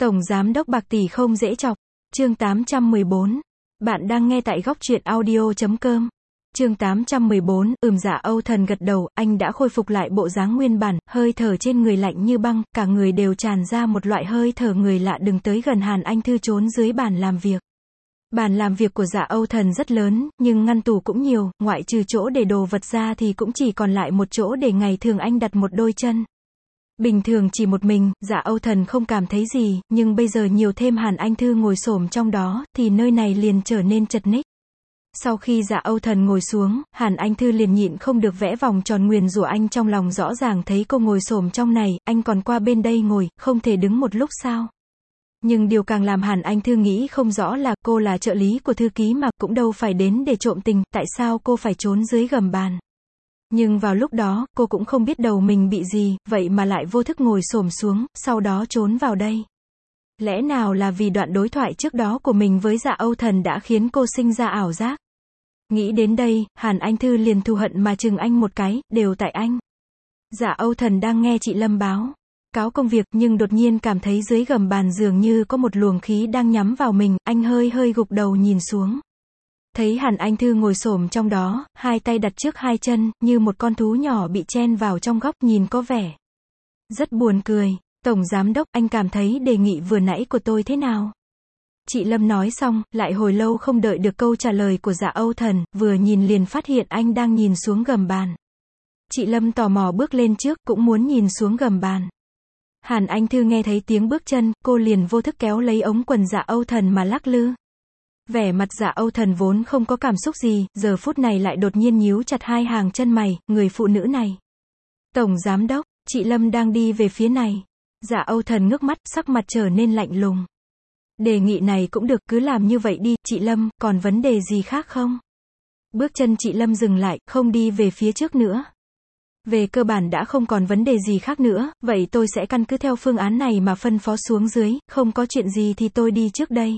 Tổng Giám đốc bạc tỷ không dễ chọc. Chương 814. Bạn đang nghe tại góc truyện audio.com. Chương 814, Dạ Âu Thần gật đầu, anh đã khôi phục lại bộ dáng nguyên bản, hơi thở trên người lạnh như băng, cả người đều tràn ra một loại hơi thở người lạ đừng tới gần. Hàn Anh Thư trốn dưới bàn làm việc. Bàn làm việc của Dạ Âu Thần rất lớn, nhưng ngăn tủ cũng nhiều, ngoại trừ chỗ để đồ vật ra thì cũng chỉ còn lại một chỗ để ngày thường anh đặt một đôi chân. Bình thường chỉ một mình, Dạ Âu Thần không cảm thấy gì, nhưng bây giờ nhiều thêm Hàn Anh Thư ngồi xổm trong đó, thì nơi này liền trở nên chật ních. Sau khi Dạ Âu Thần ngồi xuống, Hàn Anh Thư liền nhịn không được vẽ vòng tròn nguyền rủa anh trong lòng rõ ràng thấy cô ngồi xổm trong này, anh còn qua bên đây ngồi, không thể đứng một lúc sao? Nhưng điều càng làm Hàn Anh Thư nghĩ không rõ là cô là trợ lý của thư ký mà cũng đâu phải đến để trộm tình, tại sao cô phải trốn dưới gầm bàn? Nhưng vào lúc đó, cô cũng không biết đầu mình bị gì, vậy mà lại vô thức ngồi xổm xuống, sau đó trốn vào đây. Lẽ nào là vì đoạn đối thoại trước đó của mình với Dạ Âu Thần đã khiến cô sinh ra ảo giác? Nghĩ đến đây, Hàn Anh Thư liền thù hận mà chừng anh một cái, đều tại anh. Dạ Âu Thần đang nghe chị Lâm báo cáo công việc, nhưng đột nhiên cảm thấy dưới gầm bàn dường như có một luồng khí đang nhắm vào mình, anh hơi gục đầu nhìn xuống. Thấy Hàn Anh Thư ngồi xổm trong đó, hai tay đặt trước hai chân, như một con thú nhỏ bị chen vào trong góc, nhìn có vẻ rất buồn cười. Tổng Giám đốc, anh cảm thấy đề nghị vừa nãy của tôi thế nào? Chị Lâm nói xong, lại hồi lâu không đợi được câu trả lời của Dạ Âu Thần, vừa nhìn liền phát hiện anh đang nhìn xuống gầm bàn. Chị Lâm tò mò bước lên trước, cũng muốn nhìn xuống gầm bàn. Hàn Anh Thư nghe thấy tiếng bước chân, cô liền vô thức kéo lấy ống quần Dạ Âu Thần mà lắc lư. Vẻ mặt Dạ Âu Thần vốn không có cảm xúc gì, giờ phút này lại đột nhiên nhíu chặt hai hàng chân mày, người phụ nữ này. Tổng Giám đốc, chị Lâm đang đi về phía này. Dạ Âu Thần ngước mắt, sắc mặt trở nên lạnh lùng. Đề nghị này cũng được, cứ làm như vậy đi, chị Lâm, còn vấn đề gì khác không? Bước chân chị Lâm dừng lại, không đi về phía trước nữa. Về cơ bản đã không còn vấn đề gì khác nữa, vậy tôi sẽ căn cứ theo phương án này mà phân phó xuống dưới, không có chuyện gì thì tôi đi trước đây.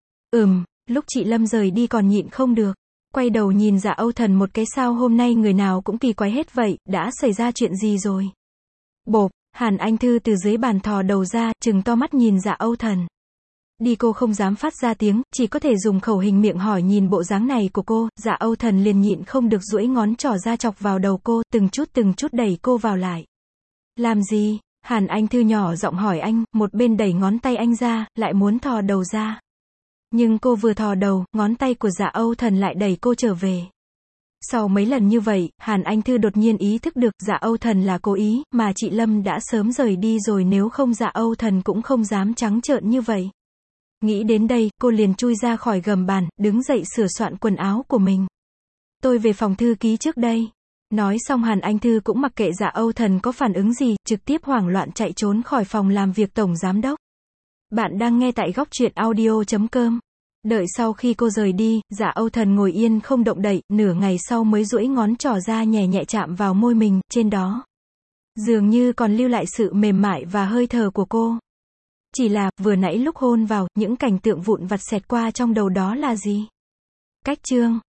Lúc chị Lâm rời đi còn nhịn không được. Quay đầu nhìn Dạ Âu Thần một cái, sao hôm nay người nào cũng kỳ quái hết vậy, đã xảy ra chuyện gì rồi? Bộp, Hàn Anh Thư từ dưới bàn thò đầu ra, trừng to mắt nhìn Dạ Âu Thần. Đi cô không dám phát ra tiếng, chỉ có thể dùng khẩu hình miệng hỏi. Nhìn bộ dáng này của cô, Dạ Âu Thần liền nhịn không được duỗi ngón trỏ ra chọc vào đầu cô, từng chút đẩy cô vào lại. Làm gì? Hàn Anh Thư nhỏ giọng hỏi anh, một bên đẩy ngón tay anh ra, lại muốn thò đầu ra. Nhưng cô vừa thò đầu, ngón tay của Dạ Âu Thần lại đẩy cô trở về. Sau mấy lần như vậy, Hàn Anh Thư đột nhiên ý thức được Dạ Âu Thần là cố ý, mà chị Lâm đã sớm rời đi rồi, nếu không Dạ Âu Thần cũng không dám trắng trợn như vậy. Nghĩ đến đây, cô liền chui ra khỏi gầm bàn, đứng dậy sửa soạn quần áo của mình. Tôi về phòng thư ký trước đây. Nói xong Hàn Anh Thư cũng mặc kệ Dạ Âu Thần có phản ứng gì, trực tiếp hoảng loạn chạy trốn khỏi phòng làm việc Tổng Giám đốc. Bạn đang nghe tại góc truyện audio.com. Đợi sau khi cô rời đi, Dạ Âu Thần ngồi yên không động đậy, nửa ngày sau mới duỗi ngón trỏ ra nhẹ nhẹ chạm vào môi mình, trên đó dường như còn lưu lại sự mềm mại và hơi thở của cô. Chỉ là, vừa nãy lúc hôn vào, những cảnh tượng vụn vặt xẹt qua trong đầu đó là gì? Cách chương